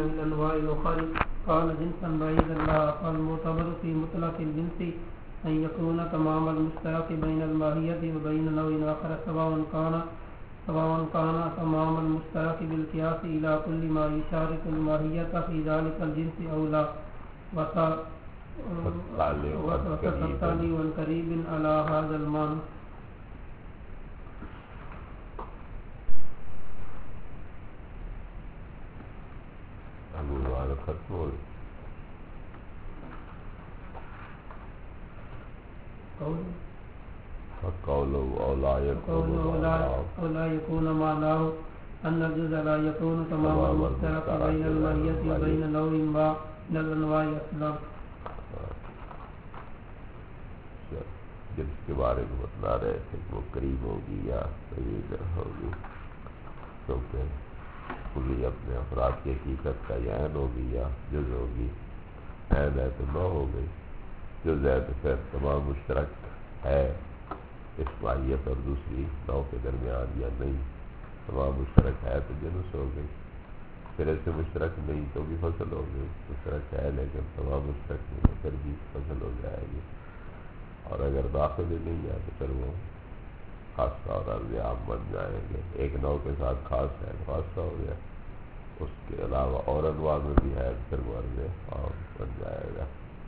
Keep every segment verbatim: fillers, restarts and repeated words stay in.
من الأنواع الأخرى قال جنسا بعيدا لا فالمعتبر في مطلق الجنس أن يكون تمام المشترك بين الماهية وبين نوع آخر سواء كان سواء كان تمام المشترك بالقياس إلى كل ما يشارك الماهية في ذلك الجنس أو لا وتتالي والقريب على هذا المعنى. قوله أو لا يكون معناه أن الجزء لا يكون تمام المشترك بين الماهية وبين نوع ما من الأنواع أصلا. جس کے بارے میں بتلا رہے تھے وہ قریب ہوگی یا بعید ہوگی، کیونکہ کلی اپنے افراد کی حقیقت کا یا عین ہوگی یا جز ہوگی. عین ہے تو نو ہو گئی، جز ہے تو پھر تمام مشترک ہے اس ماہیت اور دوسری نو کے درمیان یا نہیں. تمام مشترک ہے تو جنس ہو گئی، پھر ایسے مشترک نہیں تو بھی فصل ہو گئی. مشترک ہے لیکن تمام مشترک نہیں ہے پھر بھی فصل ہو جائے گی. اور اگر داخل ہی نہیں ہے تو پھر وہ خاصہ اور عرض عام بن جائیں گے. ایک نو کے ساتھ خاص ہے خاصہ ہو گیا، اس کے علاوہ اور انواع میں بھی ہے پھر وہ عرض عام بن جائے گا.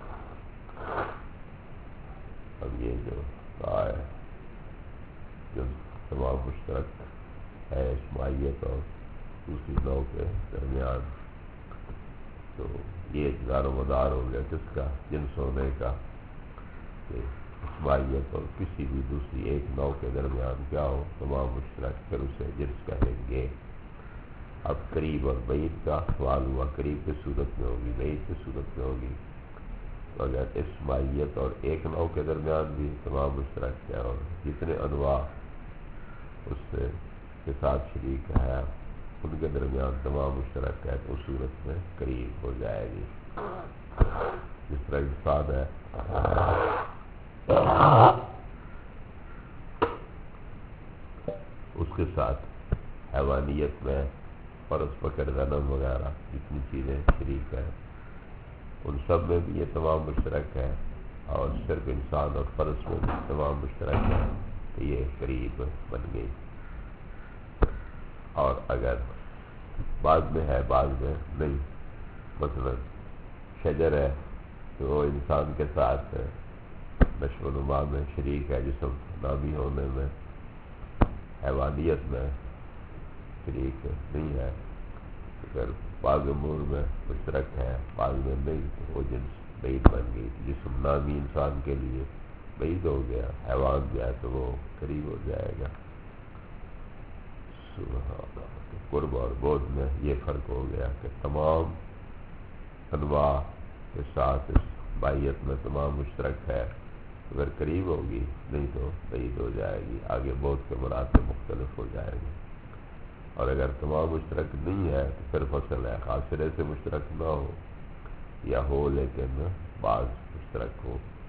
اب یہ جو کہا ہے جو تمام مشترک ہے اس ماہیت اور دوسری نو کے درمیان، تو یہ دار و مدار ہو گیا کس کا؟ جنس ہونے کا، کہ اس ماہیت اور کسی بھی دوسری ایک نو کے درمیان کیا ہو تمام مشترک، پھر اسے جنس کہیں گے. اب قریب اور بعید کا سوال ہوا، قریب کی صورت میں ہوگی بعید کی صورت میں ہوگی. تو اگر اس ماہیت اور ایک نو کے درمیان بھی تمام مشترک ہے اور جتنے انواع اس سے کے ساتھ شریک ہے ان کے درمیان تمام مشترک ہے تو اس صورت میں قریب ہو جائے گی. جس طرح انسان ہے اس کے ساتھ حیوانیت میں فرض پکڑ غنم وغیرہ جتنی چیزیں شریک ہیں ان سب میں بھی یہ تمام مشترک ہے، اور صرف انسان اور فرض میں بھی تمام مشترک ہے تو یہ قریب بن گئی. اور اگر بعض میں ہے بعض میں نہیں، مثلا شجر ہے تو وہ انسان کے ساتھ نشو و نما میں شریک ہے، جسم نامی ہونے میں، حیوانیت میں شریک نہیں ہے، اگر بعض امور میں مشترک ہے بعض میں نہیں تو وہ جنس بعید بن گئی. جسم نامی انسان کے لیے بعید ہو گیا، حیوان جو ہے تو وہ قریب ہو جائے گا. قرب اور بعد میں یہ فرق ہو گیا کہ تمام انواع کے ساتھ اس ماہیت میں تمام مشترک ہے اگر قریب ہوگی، نہیں تو بعید ہو جائے گی. آگے بعد کے مراتب مختلف ہو جائیں گے. اور اگر تمام مشترک نہیں ہے تو پھر فصل ہے، خاص سرے سے مشترک نہ ہو یا ہو لیکن بعض مشترک ہو.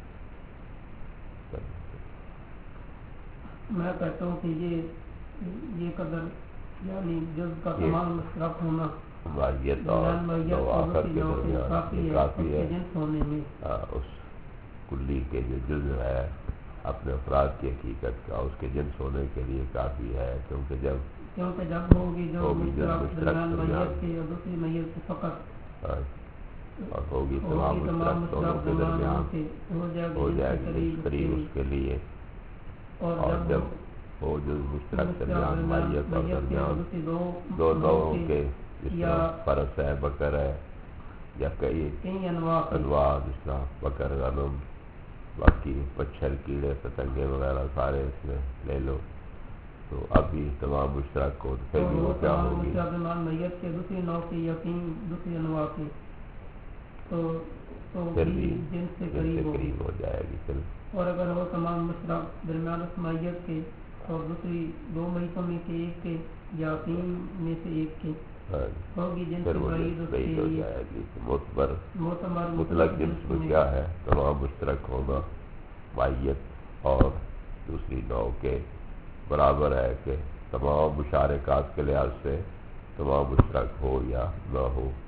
میں کہتا ہوں کہ یہ یہ قدر یعنی جز کا تمام مشترک ہونا ماہیت اور نو آخر کے درمیان کافی ہے. جنس ہونے میں اس کلی کے جو جز ہے اپنے افراد کی حقیقت کا اس کے جنس ہونے کے لیے کافی ہے، کیونکہ جب کیونکہ جب ہوگی جو مشترک درمیان میت کی اور دوسری میت کی فقط اور ہوگی تمام مشترک دونوں کے درمیان ہو جائے گی قریب اس کے لیے. اور جب وہ جو مشترک درمیان میت اور درمیان دو نوعوں کے جس طرح فرس ہے بکر ہے یا کئی انواع جس طرح بکر غنم باقی مچھر کیڑے پتنگے وغیرہ سارے اس میں لے لو تو اب بھی تمام مشترک ہو تو پھر بھی وہ کیا ہوگی میت کے دوسری نو کی یقین دوسری انواع کی تو پھر بھی جن سے قریب ہو جائے گی. پھر اور اگر وہ تمام مشترک درمیان اس میت کے اور دوسری دو میتوں میں سے ایک کے یا تین میں سے ایک کے ہوگی جن سے بعید ہو جائے گی. معتبر مطلق جنس میں کیا ہے تمام مشترک ہونا ماہیت اور دوسری نوع کے برابر ہے کہ تمام مشارکات کے لحاظ سے تمام مشترک ہو یا نہ ہو.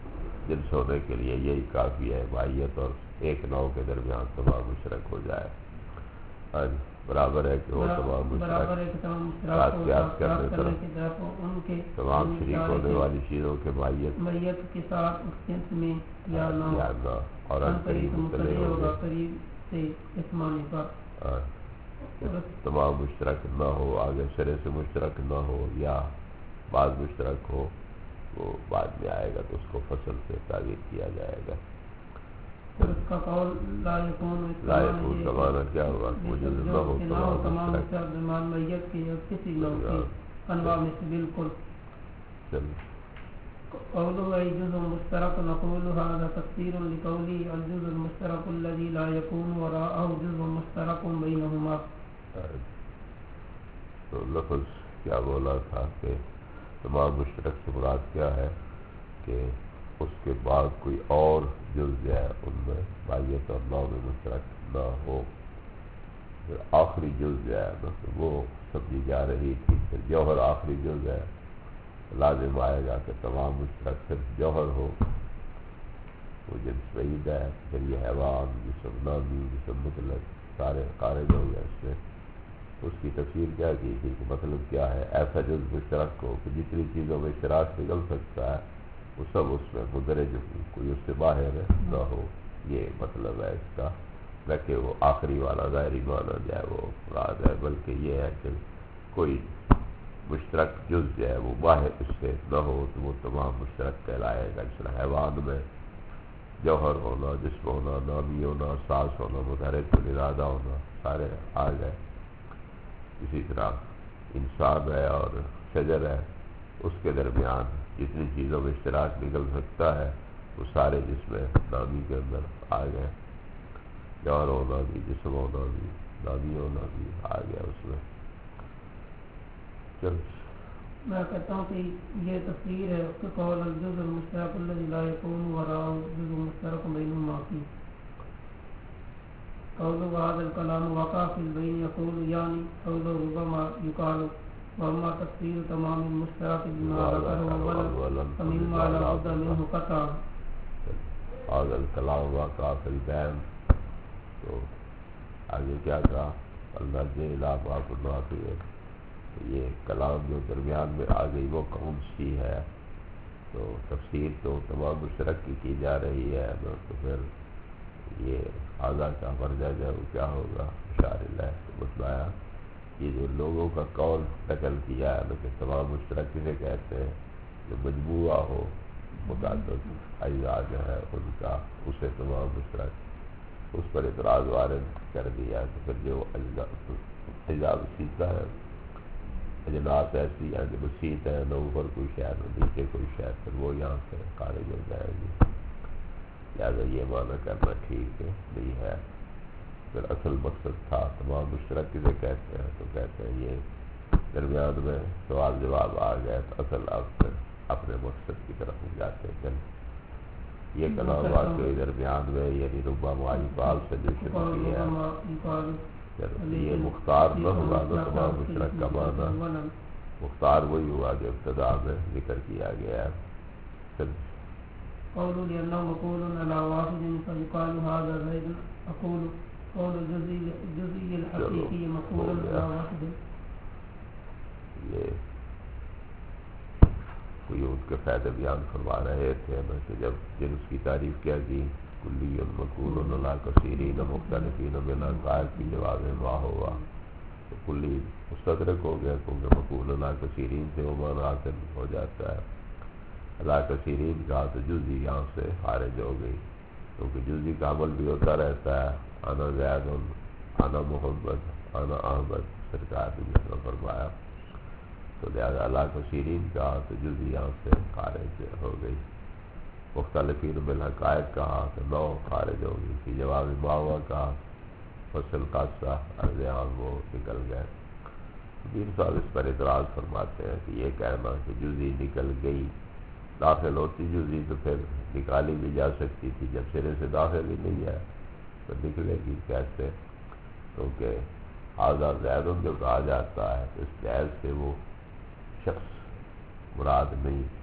جنس ہونے کے لیے یہی کافی ہے، ماہیت اور ایک نو کے درمیان تمام مشترک ہو جائے. آج برابر ہے کہ وہ تمام مشترک ساتھ قیاس کرنے طرف تمام شریک ہونے والی چیزوں کے ماہیت ماہیت کے ساتھ اس جنس میں یا نہ اور ان قریب مطلع ہوگا قریب سے اس معنی پر تمام مشترک نہ ہو، آگے سرے سے مشترک نہ ہو یا بعض مشترک ہو، وہ بعد میں آئے گا تو اس کو فصل سے تعبیر کیا جائے گا. اور اس کا قول لا یکون لا یکون کا معنی کیا ہوگا؟ وہ جو نہ ہو تمام مشترک درمیان میت کی اور کسی نوع کی انواع میں سے بالکل. قوله أي جزء مشترك نقول هذا تفسير لقوله الجزء المشترك الذي لا يكون وراءه جزء مشترك بينهما. تو لفظ کیا بولا تھا کہ تمام مشترک سے مراد کیا ہے کہ اس کے بعد کوئی اور جز جو ہے ان میں ماہیت اور نوع میں مشترک نہ ہو. پھر آخری جز جو ہے نا وہ سمجھی جا رہی تھی. پھر جوہر آخری جز ہے، لازم آئے گا کہ تمام مشترک صرف جوہر ہو، وہ جنس بعید ہے. پھر یہ حیوان، جسم نامی، جسم مطلق سارے خارج ہو گئے اس سے. اس کی تفسیر کیا کی تھی کہ مطلب کیا ہے، ایسا جز مشترک ہو کہ جتنی چیزوں میں اشتراک نکل سکتا ہے وہ سب اس میں مندرج ہو، کوئی اس سے باہر نہ ہو. یہ مطلب ہے اس کا، بلکہ وہ آخری والا ظاہری معنی جو ہے وہ مراد ہے. بلکہ یہ ہے کہ کوئی مشترک جز جو ہے وہ باہر اس سے نہ ہو تو وہ تمام مشترک کہلائے گا. اس طرح حیوان میں جوہر ہونا، جسم ہونا، نامی ہونا، ساس ہونا، متحرک الارادہ ہونا، سارے آ گئے. اسی طرح انسان ہے اور شجر ہے، اس کے درمیان جتنی چیزوں میں اشتراک نکل سکتا ہے وہ سارے جس میں نامی کے اندر آ گئے. جوہر ہونا بھی، جسم ہونا بھی، نامی ہونا بھی آ گیا اس میں. چل میں کہتا ہوں کہ یہ تفسیر ہے اس کے قول الجزء المشترک الذي لا يكون وراءه جزء مشترك بينهما فيه. قوله هذا الكلام وقع في البين يقول يعني قوله ربما يقال واما تفسير تمام المشترك بما ذكره اولا فمما لا بد منه قطعا. هذا الكلام وقع في البين، تو آگے کیا کہا؟ اللہ الى باب النافع. یہ کلام جو درمیان میں آ گئی وہ کون سی ہے؟ تو تفسیر تو تمام مشترک کی کی جا رہی ہے نا، تو پھر یہ آگاہ کا مرجع جو ہے وہ کیا ہوگا؟ اشار اللہ تو بتلایا. یہ جو لوگوں کا قول نقل کیا ہے نا کہ تمام مشترک کسے کہتے ہیں؟ جو مجموعہ ہو متعدد اجزاء جو ہے ان کا، اسے تمام مشترک، اس پر اعتراض وارد کر دیا. تو پھر جو اجزاء اجزاء سیدھا ہے، اجناس ایسی ہیں کہ بسیط ہے، نہ اوپر کوئی شہر نہ نیچے کوئی شہر، پھر وہ یہاں سے خارج ہو جائے گی. لہٰذا یہ معنی کرنا ٹھیک نہیں ہے. پھر اصل مقصد تھا تمام مشترک کسے کہتے ہیں؟ تو کہتے ہیں یہ درمیان میں سوال جواب آ گئے تو اصل اب پھر اپنے مقصد کی طرف جاتے ہیں. یہ کلام واقعی درمیان میں یعنی ربا معیقال سے جو شروع کی ہے، یہ مختار نہ ہوا نہ تمام مشترک کا معنی. مختار وہی ہوا جو ابتدا میں ذکر کیا گیا ہے. پھر قولوا لأنه مقول على واحد فيقال هذا زيد. أقول قول الجزئي الجزئي الحقيقي مقول على واحد. یہ قیود کے فائدے بیان فرما رہے تھے نا کہ جب جنس کی تعریف کیا گئی کلی مقول علی کثیرین مختلفین من القائل کی جواب ما ہوا، تو کلی مستدرک ہو گیا کیونکہ مقول علی کثیرین سے وہ معنی حاصل ہو جاتا ہے. علی کثیرین کا تو جزئی یہاں سے خارج ہو گئی، کیونکہ جزئی کا عمل بھی ہوتا رہتا ہے. انا زید، انا محمد، انا احمد سرکار نے جس میں فرمایا، تو لہذا علی کثیرین کا تو جزئی یہاں سے خارج ہو گئی. مختلفین بالحقائق کہا تو نو خارج ہو گئی. کہ جواب ماوا کہا فصل خاصہ ارضیان وہ نکل گئے. دین صاحب اس پر اعتراض فرماتے ہیں کہ یہ کہنا کہ جزئی نکل گئی، داخل ہوتی جزئی تو پھر نکالی بھی جا سکتی تھی، جب سرے سے داخل ہی نہیں ہے تو نکلے گی کیسے؟ کیونکہ آزاد زیدن جو کہا جاتا ہے تو اس لحاظ سے وہ شخص مراد نہیں،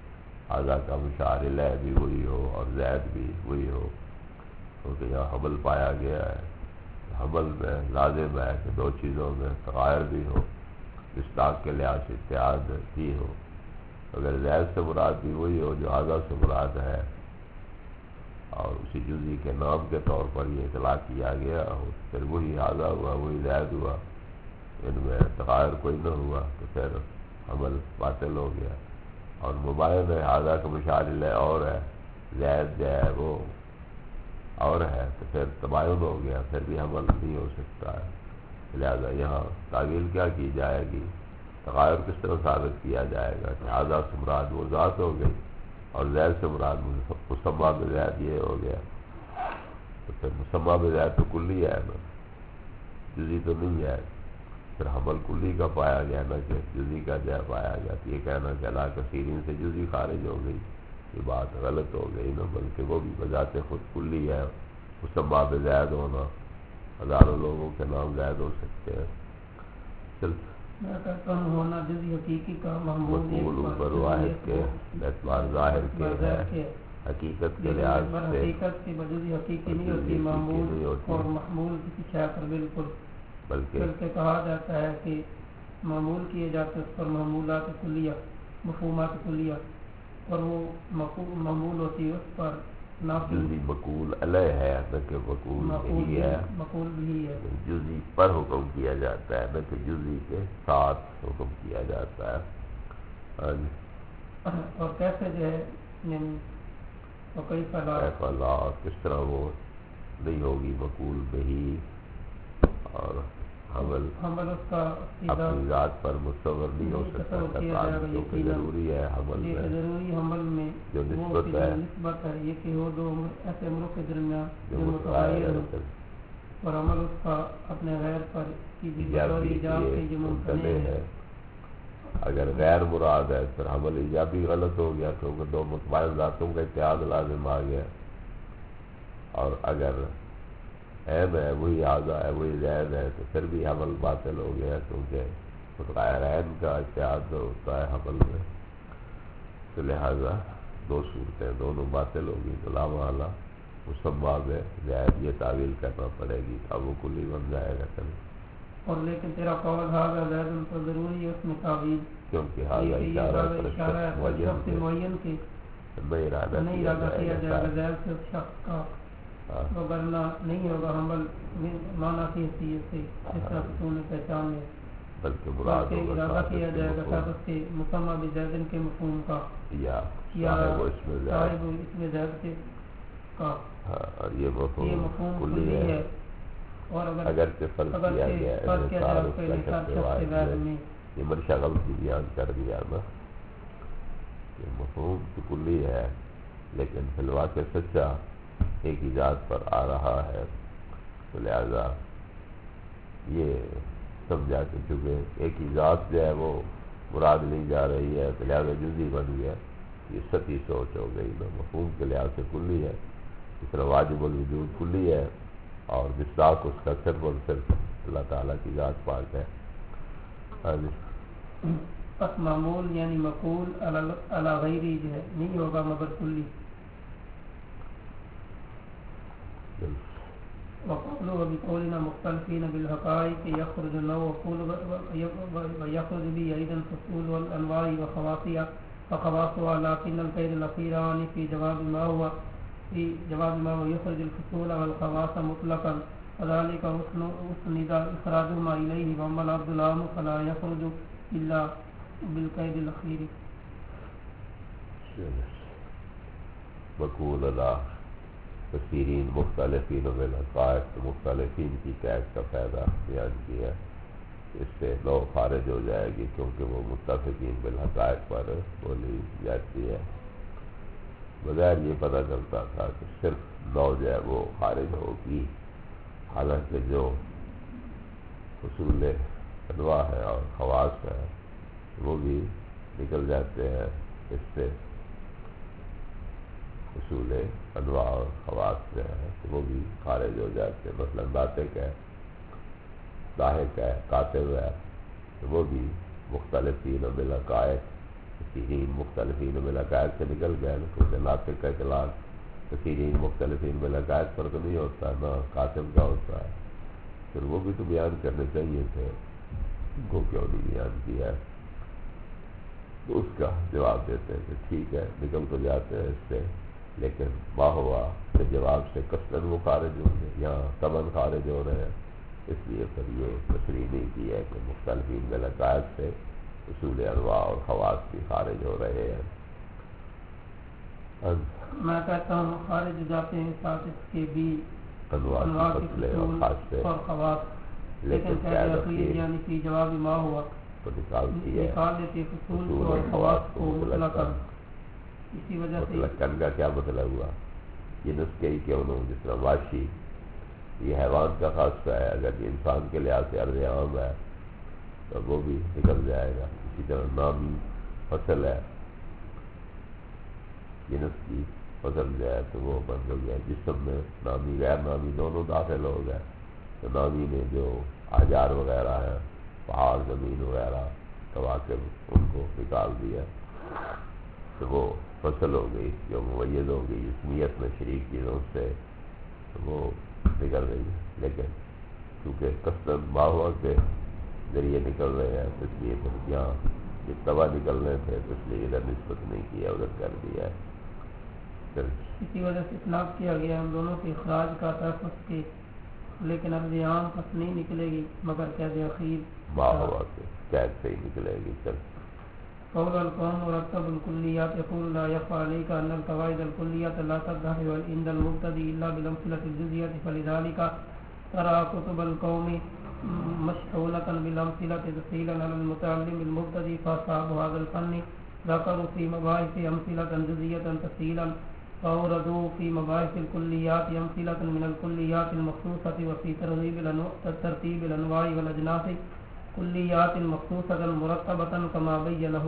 حاضہ کا مشار الیہ بھی وہی ہو اور زید بھی وہی ہو، کیونکہ یہاں حمل پایا گیا ہے، حمل میں لازم ہے کہ دو چیزوں میں تغائر بھی ہو، مصداق کے لحاظ سے اتحاد بھی ہو۔ اگر زید سے مراد بھی وہی ہو جو حاضہ سے مراد ہے، اور اسی جزئی کے نام کے طور پر یہ اطلاق کیا گیا ہو، پھر وہی حاضہ ہوا وہی زید ہوا، ان میں تغائر کوئی نہ ہوا، تو پھر حمل باطل ہو گیا۔ اور مبین ہے حاضہ کا مشار الیہ اور ہے، زید جو ہے وہ اور ہے، تو پھر تباین ہو گیا، پھر بھی حمل نہیں ہو سکتا ہے۔ لہذا یہاں تعویل کیا کی جائے گی، تغائر کس طرح ثابت کیا جائے گا کہ حاضہ سے مراد وہ ذات ہو گئی اور زید سے مراد مسمى بزید یہ ہو گیا، تو پھر مسمى بزید تو کلی ہے نا، جزئی تو نہیں ہے، پھر حمل کلی کا پایا گیا نہ کہ جزئی کا جائے پایا گیا، تو یہ کہنا کہ لا کثیرین سے جزئی خارج ہو گئی، یہ بات غلط ہو گئی نا، بلکہ وہ بھی بذات خود کلی ہے۔ مسمى بزید ہونا، ہزاروں لوگوں کے نام زید ہو سکتے ہیں۔ چل میں کہتا ہوں ہونا جزئی حقیقی کا محمول مقبول اوپر واحد کے اعتبار ظاہر کے ہے، حقیقت کے لحاظ سے حقیقت کی بجزئی حقیقی نہیں ہوتی، معمول اور محمول کسی شے پر بالکل، بلکہ بلکہ کہا جاتا ہے کہ معمول کیے جاتے اس پر محمولات کلیہ، مفہومات کلیہ، اور وہ معمول ہوتی ہے اس پر نافذ جزئی مقول علیہ ہے نہ کہ مقول بھی ہے، مقول بھی ہے، جزئی پر حکم کیا جاتا ہے نہ کہ جزئی کے ساتھ حکم کیا جاتا ہے۔ اور کیسے جو ہے یعنی کئی فلا کس طرح وہ نہیں ہوگی مقول بہی، اور حمل حمل اس کا اپنی ذات پر متصور نہیں ہو سکتا، کیونکہ ضروری ہے حمل میں، ضروری حمل میں جو نسبت ہے نسبت ہے یہ کہ وہ دو ایسے امروں کے درمیان جو متغیر ہو، اور عمل اس کا اپنے غیر پر کی بھی بطور ایجاب کے جو ممتنع ہے۔ اگر غیر مراد ہے پھر حمل ایجابی غلط ہو گیا، کیونکہ دو متباین ذاتوں کا اتحاد لازم آ گیا، اور اگر عین ہے وہی حاضہ ہے وہی زید ہے تو پھر بھی حمل باطل ہو گیا، کیونکہ متغیر عین کا اتحاد ہوتا ہے حمل میں، تو لہذا دو صورتیں دونوں باطل ہوگی، تو لا محالہ مسمى بزید یہ تعویل کرنا پڑے گی، اب وہ کلی بن جائے گا کل۔ اور لیکن تیرا قول حاضہ زید تو ضروری ہے اس میں تعویل، کیونکہ حاضہ اشارہ پر شخص معین کے نہیں ارادہ نہیں ارادہ کیا جائے گا زید سے اس شخص کا، وگرنہ نہیں ہوگا حمل معنی کی حیثیت سے جس طرح تو نے پہچان ہے، بلکہ مراد ارادہ کیا جائے گا صاحب اس کے مسمى بزید کے مفہوم کا، یا صاحب اس میں زید کے کا، اور یہ مفہوم کلی ہے، اور اگر کہ فرض کیا گیا ہے یہ منشا غلطی بیان کر دیا نا، یہ مفہوم تو کلی ہے لیکن فی الواقع سچا ایک ہی ذات پر آ رہا ہے، تو لہذا یہ سمجھا کہ چونکہ ایک ہی ذات جو ہے وہ مراد لی جا رہی ہے تو لہذا جزئی بن گیا، یہ سطحی سوچ ہو گئی نا، مفہوم کے لحاظ سے کلی ہے، اس طرح واجب الوجود کلی ہے، اور مصداق اس کا صرف اور صرف اللہ تعالیٰ کی ذات پاک ہے۔ پس معمول یعنی مقول علی غیری جو ہے نہیں ہوگا مگر کلی، وقولوا بقولنا مختلفين بالحقائق يخرج النوع وقول ويخرج به أيضا فصول والأنواع وخواصها وخواصها، لكن القيد الأخيران في جواب ما هو في جواب ما هو يخرج الفصول والخواص مطلقا، وذلك أسند إخراجهما إليه، وأما العبد العام فلا يخرج إلا بالقيد الأخير۔ مقول اللہ کثیرین مختلفین بالحقائق، مختلفین کی قید کا فائدہ بیان کیا، اس سے نو خارج ہو جائے گی کیونکہ وہ متفقین بالحقائق پر بولی جاتی ہے، بغیر یہ پتہ چلتا تھا کہ صرف نو جو ہے وہ خارج ہوگی، حالانکہ جو اصول انواع ہے اور خواص ہے وہ بھی نکل جاتے ہیں اس سے، اصول انواع اور خواص جو ہے وہ بھی خارج ہو جاتے ہیں، مثلا ناطق ہے، لاحق ہے، کاتب ہے، تو وہ بھی مختلفین بالحقائق کثیرین مختلفین بالعقائد سے نکل گئے نا، کیونکہ ناطق کا اطلاق کثیرین مختلفین بالعقائد پر تو نہیں ہوتا نا، کاتب کا ہوتا ہے، پھر وہ بھی تو بیان کرنے چاہیے تھے، ان کو کیوں نہیں بیان کیا؟ تو اس کا جواب دیتے ہیں کہ ٹھیک ہے نکل تو جاتے ہیں اس سے، لیکن ما ہوا کہ جواب سے قصداً وہ خارج ہوں گے، یہاں طبعاً خارج ہو رہے ہیں، اس لیے پھر یہ تشریح نہیں کی ہے کہ مختلفین بالعقائد سے اصول انواع اور خواص بھی خارج ہو رہے ہیں۔ میں کہتا ہوں خارج ہو جاتے ہیں ساتھ اس کے بھی انواع کی فصلیں اور خاصے اور خواص، لیکن قید اخیر یعنی کہ جواب ما ہوا تو نکالتی ہے نکال دیتے فصول اور خواص کو مطلقاً۔ اسی وجہ سے مطلقاً کا کیا مطلب ہوا؟ یہ نسخے ہی کیوں نہ، جس طرح واشی یہ حیوان کا خاصہ ہے، اگر یہ انسان کے لحاظ سے عرض عام ہے تو وہ بھی نکل جائے گا۔ اسی طرح نامی فصل ہے، جنس کی فصل جو ہے تو وہ بن ہو گیا، جسم میں نامی غیر نامی دونوں داخل ہو گئے، تو نامی میں جو احجار وغیرہ ہیں، پہاڑ زمین وغیرہ کواکب، ان کو نکال دیا تو وہ فصل ہو گئی جو ممیز ہو گئی اسمیت میں شریک چیزوں سے، تو وہ نکل رہی ہے، لیکن کیونکہ قصداً ماہوا کے ذریعے نکل رہے ہیں اس لیے پھر یہاں یہ توا نکلنے تھے تو اس لیے ادھر نسبت نہیں کیا، ادھر کر دیا ہے۔ پھر اسی وجہ سے اطلاق کیا گیا ہم دونوں کے اخراج کا تحفظ کے، لیکن اب عام پس نہیں نکلے گی مگر قید اخیر ماہوا کے قید سے ہی نکلے گی۔ چل قول القوم مرتب الكلیات يقول لا يخفى عليك ان القواعد الكلیات لا تظهر عند المبتدئ الا بالامثله الجزئيه، فلذلك ترى كتب القوم مشحونة بالامثله تفصيلا على المتعلم المبتدئ، فاصحاب هذا الفن ذكروا في مباحث امثله جزئيه تفصيلا، فاوردوا في مباحث الكليات امثله من الكليات المخصوصه، وفي ترتيب ترتيب الانواع والاجناس کلیات مخصوصۃ مرتبۃ کما بینہ۔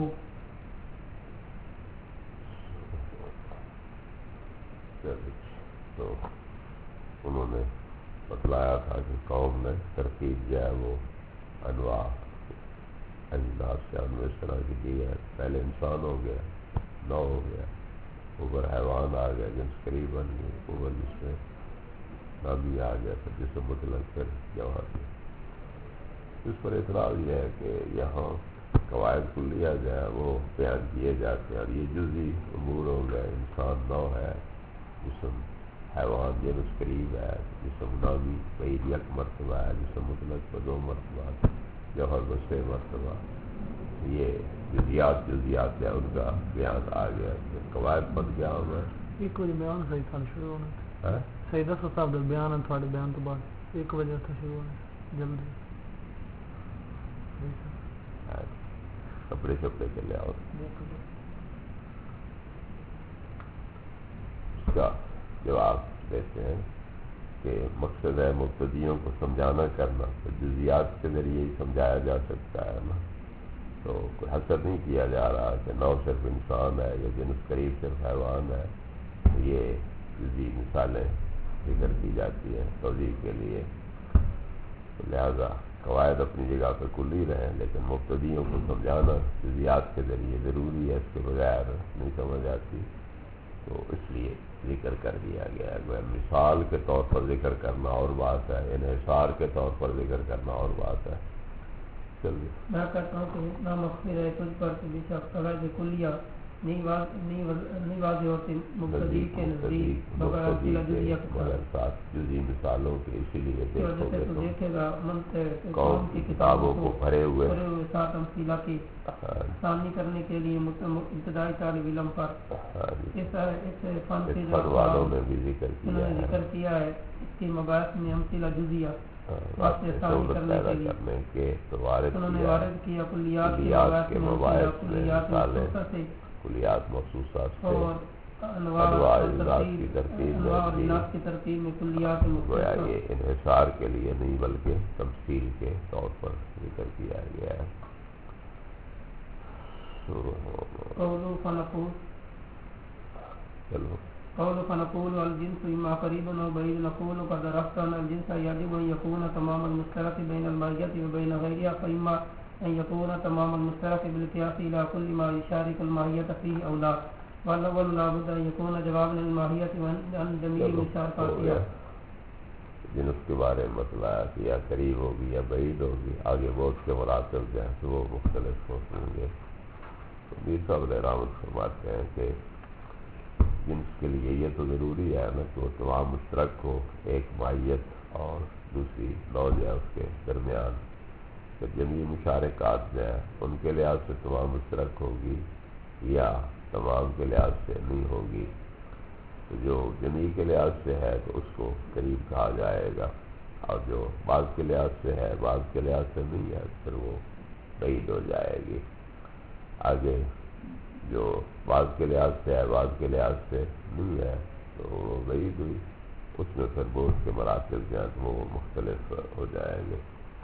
تو انہوں نے بتلایا تھا کہ قوم نے ترتیب جو ہے وہ انواع اجناس سے انواع اس طرح کی دی ہے، پہلے انسان ہو گیا، نو ہو گیا، اوپر حیوان آ گیا، جنس قریب بن گئی، اوپر جس میں نامی آ گیا، پھر جس میں مطلق پھر جواب دیا۔ اس پر اعتراض یہ ہے کہ یہاں قواعد کلیہ جو ہے وہ بیان کیے جاتے ہیں، اور یہ جزئی امور ہو گئے، انسان نو ہے، جسم حیوان جنس قریب ہے، جسم نامی بعید یک مرتبہ ہے، جسم مطلق پر دو مرتبہ، جوہر بس سے مرتبہ، یہ جزیات جزیات ہے ان کا بیان آ گیا۔ قواعد پر کیا ہوگا؟ ایک وجہ بیان صحیح تھا شروع ہونا ہے، صحیح دس صاحب بیان ہے تھوڑے بیان تو بعد ایک وجہ تھا شروع ہونا جلدی کپڑے شپڑے کے لے آؤ۔ اس کا جواب دیتے ہیں کہ مقصد ہے مبتدیوں کو سمجھانا کرنا، تو جزیات کے ذریعے ہی سمجھایا جا سکتا ہے نا، تو کوئی حسد نہیں کیا جا رہا کہ نو صرف انسان ہے یا جنس قریب صرف حیوان ہے، تو یہ جزئی مثالیں ذکر کی جاتی ہیں توضیح کے لیے، لہذا قواعد اپنی جگہ پہ کلی رہیں، لیکن مبتدیوں کو سمجھانا جزیات کے ذریعے ضروری ہے، اس کے بغیر نہیں سمجھ آتی، تو اس لیے ذکر کر دیا گیا ہے۔ مثال کے طور پر ذکر کرنا اور بات ہے، انحصار کے طور پر ذکر کرنا اور بات ہے۔ چلیے میں کہتا ہوں کہ اتنا مخفر ہے تجھ پر کہ بے شک قواعد کلیہ نہیں واضح ہوتی مبتدی کے نزدیک مگر امثلہ جزئیہ کے ساتھ جزئی مثالوں کے، اسی لیے دیکھو گے تو دیکھے گا قوم کی کتابوں کو بھرے ہوئے ساتھ امثلہ کی ثانی کرنے کے لیے ابتدائی طالب علم پر اس فن کے فن والوں نے بھی ذکر کیا ہے، ذکر کیا ہے اس کی مباحث میں امثلہ جزئیہ کرنے کے تو وارد کیا کلیات کے مباحث میں مثالیں کلیات مخصوصات سے انواع اجناس کی ترتیب میں کلیات گویا یہ انحصار کے لیے نہیں بلکہ تمثیل کے طور پر ذکر کیا گیا ہے۔ قولوا فنقول چلو قول فنقول الجنس اما قریب و بعید، نقول قد عرفت ان الجنس يجب ان يكون تمام المشترك بين الماهیت و بین غیرها، فاما أن يكون تمام المشترك بالقياس إلى كل ما يشارك الماهية فيه أو لا، والأول لا بد أن يكون جوابا للماهية وعن جميع المشاركاتها. جنس کے بارے میں بتلایا کہ یا قریب ہوگی یا بعید ہوگی، آگے بہت کے مراتب جو ہیں تو وہ مختلف ہوتے ہیں گے. تو میر صاحب علیہ رحمت فرماتے ہیں کہ جنس کے لیے یہ تو ضروری ہے نا کہ وہ تمام مشترک ہو، ایک ماہیت اور دوسری نوع جو ہے اس کے درمیان. کہ جمعی مشارکات جو ہیں ان کے لحاظ سے تمام مشترک ہوگی یا تمام کے لحاظ سے نہیں ہوگی. تو جو جمعی کے لحاظ سے ہے تو اس کو قریب کہا جائے گا، اور جو بعض کے لحاظ سے ہے بعض کے لحاظ سے نہیں ہے پھر وہ بعید ہو جائے گی. آگے جو بعض کے لحاظ سے ہے بعض کے لحاظ سے نہیں ہے تو وہ بعید ہوئی. اس میں پھر بہت کے مراتب جو ہیں تو وہ مختلف ہو جائیں گے.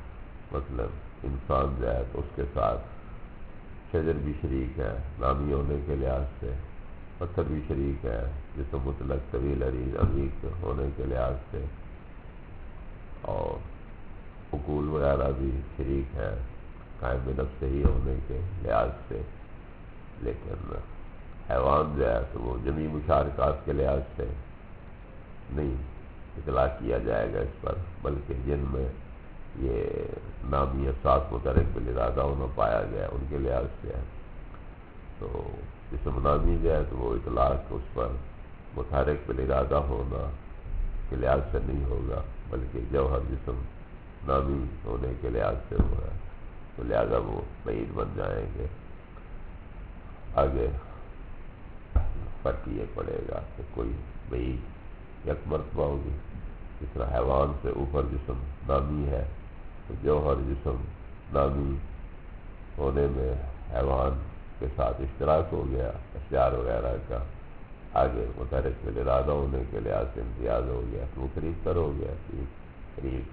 مطلب انسان جو ہے تو اس کے ساتھ شجر بھی شریک ہے نامی ہونے کے لحاظ سے، پتھر بھی شریک ہے جسم مطلق طویل عریض عمیق ہونے کے لحاظ سے، اور حقول وغیرہ بھی شریک ہے قائم بنفس ہی ہونے کے لحاظ سے. لیکن حیوان جو ہے تو وہ جمعی مشارکات کے لحاظ سے نہیں اطلاق کیا جائے گا اس پر، بلکہ جن میں یہ نامی احساس متحرک بالارادہ ہونا پایا گیا ان کے لحاظ سے ہے. تو جسم نامی جو ہے تو وہ اطلاق اس پر متحرک بالارادہ ہونا کے لحاظ سے نہیں ہوگا، بلکہ جوہر جسم نامی ہونے کے لحاظ سے وہ ہے، تو لہذا وہ بعید بن جائیں گے. آگے فرق یہ پڑے گا کہ کوئی بعید یک مرتبہ ہوگی، جس طرح حیوان سے اوپر جسم نامی ہے تو جوہر جسم نامی ہونے میں حیوان کے ساتھ اشتراک ہو گیا اشعار وغیرہ کا. آگے متحرک بالارادہ ہونے کے لحاظ سے امتیاز ہو گیا تو وہ قریب تر ہو گیا، قریب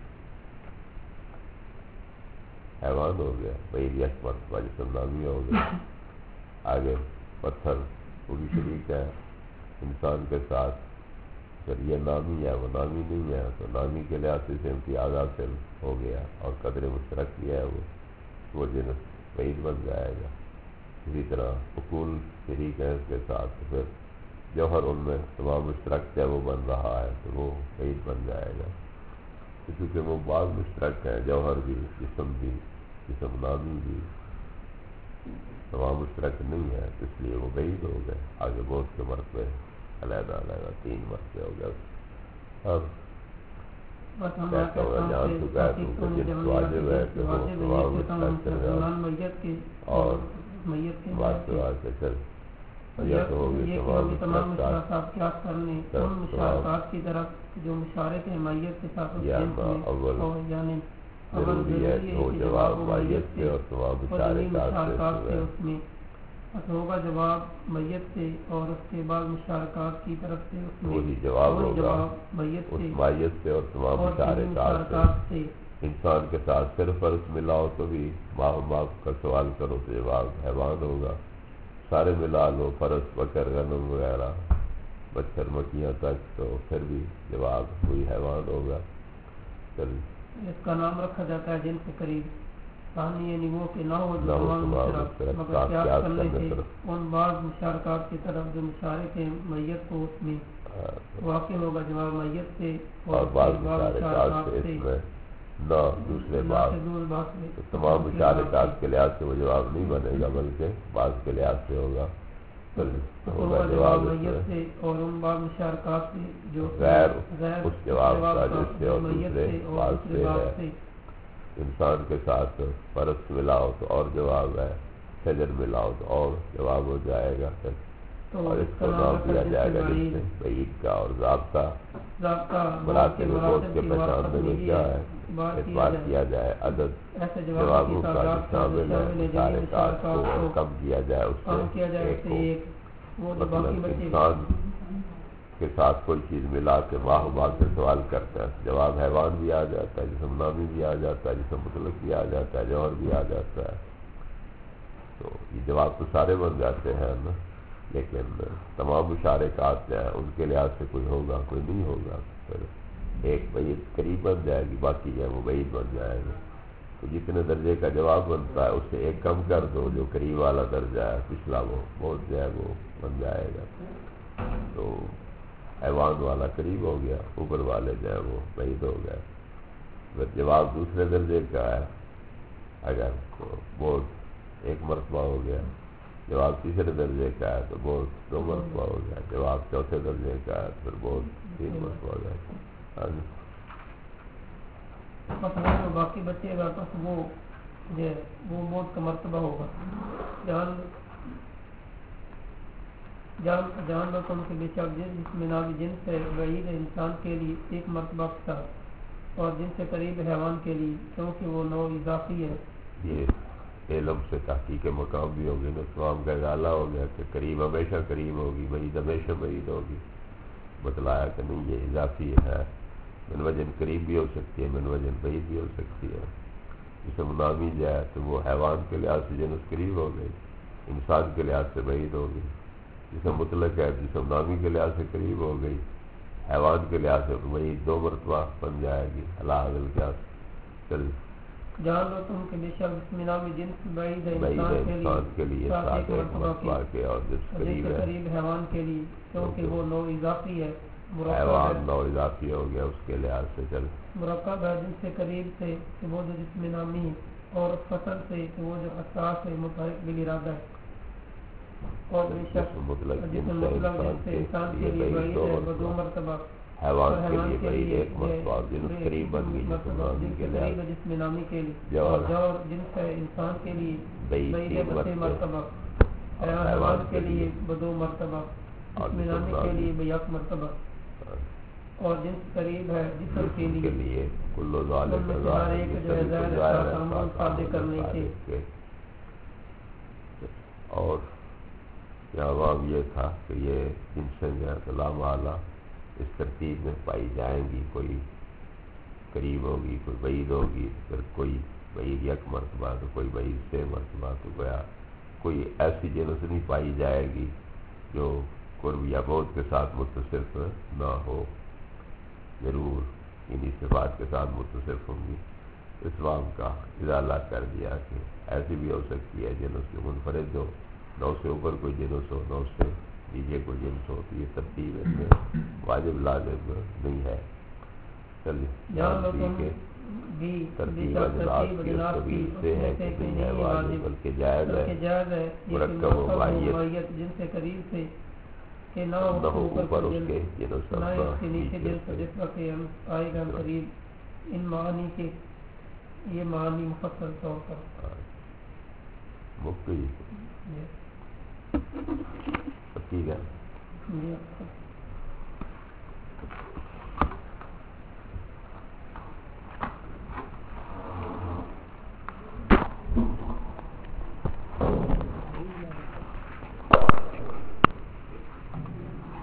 حیوان ہو گیا. بعید یک مرتبہ جسم نامی ہو گیا. آگے پتھر وہ بھی شریک ہے انسان کے ساتھ، اگر یہ نامی ہے وہ نامی نہیں ہے تو نامی کے لحاظ سے امتیاز حاصل ہو گیا، اور قدر مشترک بھی ہے وہ وہ جنس بعید بن جائے گا. اسی طرح حقول شریک ہے اس کے ساتھ تو پھر جوہر ان میں تمام مشترک ہے وہ بن رہا ہے تو وہ بعید بن جائے گا. کیونکہ وہ بعض مشترک ہیں، جوہر بھی جسم بھی جسم نامی بھی تمام مشترک نہیں ہے، اس لیے وہ بعید ہو گئے. آگے بہت کے مرتبے علیحدہ علیحدہ تین مرتبے ہو گئے. اب کہتا ہوں جہاں تو کہتا ہوں کہ جنس واجب ہے کہ وہ تمام مشترک کرے اور بات تو آج سے چل یا تو ہوگی تمام مشارکات کیا کرنے ان مشارکات کی طرف جو مشارک ہیں میت کے ساتھ یا اول یعنی ضروری ہے کہ وہ جواب میت سے اور تمام مشارکات سے اس میں ہوگا جواب میت سے اور اس کے بعد مشارکات کی طرف سے اس میں وہی جواب ہوگا میت اس میت سے اور تمام مشارکات سے. انسان کے ساتھ صرف فرض ملاؤ تو بھی ماہ باپ کا سوال کرو تو جواب حیوان ہوگا. سارے ملا لو فرض بکر غنم وغیرہ مچھر مکھیاں تک تو پھر بھی جواب کوئی حیوان ہوگا. چل اس کا نام رکھا جاتا ہے جن سے قریب کہانی یعنی وہ کہ نہ ہو جو تمام مشارکات مگر قیاس کرنے سے ان بعض مشارکات کی طرف جو مشارک ہیں میت کو اس میں واقع ہوگا جواب میت سے اور بعض مشارکات سے اس میں نہ دوسرے بات تمام مشارکات کے لحاظ سے وہ جواب نہیں بنے گا بلکہ بعض کے لحاظ سے ہوگا ہوگا جواب میت سے اور ان بعض مشارکات سے جو غیر اس جواب کا جس سے اور دوسرے بات سے ہے. انسان کے ساتھ فرض ملاؤ تو اور جواب ہے، شجر ملاؤ تو اور جواب ہو جائے گا. اور اس کو نام دیا جائے گا جس میں بعید کا اور ضابطہ مراتب بہت کے پہچاننے میں کیا ہے اس بات کیا جائے عدد جوابوں کا جو شامل ہے مشارکات کو کم کیا جائے اس سے ایک ہو. مطلب انسان کے ساتھ کوئی چیز ملا کے واہ واہ سے سوال کرتا ہے جواب حیوان بھی آ جاتا ہے، جسم نامی بھی آ جاتا ہے، جسم مطلق بھی آ جاتا ہے، جوہر بھی آ جاتا ہے. تو یہ جواب تو سارے بن جاتے ہیں نا، لیکن تمام مشارکات جو ہیں ان کے لحاظ سے کوئی ہوگا کوئی نہیں ہوگا. پھر ایک بعید قریب بن جائے گی، باقی جو ہے وہ بعید بن جائے گا. تو جتنے درجے کا جواب بنتا ہے اس سے ایک کم کر دو، جو قریب والا درجہ ہے پچھلا وہ بہت جو ہے وہ بن جائے گا، تو حیوان والا قریب ہو گیا، اوپر والے جو ہے وہ بعید ہو گئے۔ اگر جواب دوسرے درجے کا ہے اگر تو بہت ایک مرتبہ ہو گیا، جواب تیسرے درجے کا ہے تو بہت دو مرتبہ ہو گیا، جواب چوتھے درجے کا ہے پھر بہت تین مرتبہ ہو گیا۔ مثلا جو باقی بچے گا تو وہ جو وہ موت کا مرتبہ ہوگا۔ جان جان جان لو تم کے بے شک جس میں نامی جن سے بعید انسان کے لیے ایک مرتبہ تھا اور جن سے قریب حیوان کے لیے، کیونکہ وہ نوع اضافی ہے۔ یہ علم سے تحقیق مقام بھی ہوگی، نسوام کا اضالہ ہو گیا کہ قریب ہمیشہ قریب ہوگی، بعید ہمیشہ بعید ہوگی، بتلایا کہ نہیں یہ اضافی ہے، من وجن قریب بھی ہو سکتی ہے، من وجن بعید بھی ہو سکتی ہے۔ جسے منامی جائے تو وہ حیوان کے لحاظ سے جنس قریب ہو گئی، انسان کے لحاظ سے بعید ہو گئی۔ جسے مطلق ہے جسے منامی کے لحاظ سے قریب ہو گئی، حیوان کے لحاظ سے وہی دو مرتبہ بن جائے گی، اللہ عدل کے چل جان لو تم کہ بے شک بسم اللہ میں جنس بعید ہے انسان کے لیے ساتھ ایک مرتبہ کے اور جس قریب ہے قریب حیوان کے لیے، کیونکہ وہ نوع اضافی ہے، حیوان نوع اضافی ہو گیا اس کے لحاظ سے چل مرکب ہے، جن سے قریب سے کہ وہ جو جسم نامی ہے، اور فصل سے کہ وہ جو حساس ہے متحرک بالارادہ ہے، اور بے شک مطلق جسم مطلق جن سے انسان کے لیے بعید ہے وہ دو مرتبہ، حیوان کے لیے بعید ایک مرتبہ، جنس قریب بن گئی جسم نامی کے لحاظ سے جسم نامی کے لیے، اور جور جنس ہے انسان کے لیے بعید ہے بس مرتبہ، حیوان کے لیے بدو مرتبہ، جسم نامی کے لیے بیاک مرتبہ، اور جنس قریب ہے جسم کے لیے کلو ذالک ہر ایک جو ہے ظاہر ہے تعامل سادے کرنے کے۔ اور جواب یہ تھا کہ یہ جنسیں جو ہے تو لامعالی اس ترتیب میں پائی جائیں گی، کوئی قریب ہوگی، کوئی بعید ہوگی، پھر کوئی بعید یک مرتبہ تو کوئی بعید سے مرتبہ، تو گویا کوئی ایسی جنس نہیں پائی جائے گی جو قرب یا بعد کے ساتھ متصف نہ ہو، ضرور انہی صفات کے ساتھ متصف ہوں گی۔ اسلام کا ازالہ کر دیا کہ ایسی بھی ہو سکتی ہے جنس جو منفرد ہو، نہ اس سے اوپر کوئی جنس ہو، نہ اس سے نیچے کوئی جنس ہو، تو یہ ترتیب اس میں واجب لازم نہیں ہے۔ چلیے ترتیب اجناس کی اس قبیل سے ہے کہ نہیں ہے واجب بلکہ جائز ہے، مرکب و ماہیت جن سے قریب سے کہ نہ ہو اوپر اس کے جنس نہ اس کے نیچے جنس، جس وقت آئے گا قریب ان معانی کے، یہ معانی مفصل طور پر مفتی ٹھیک ہے۔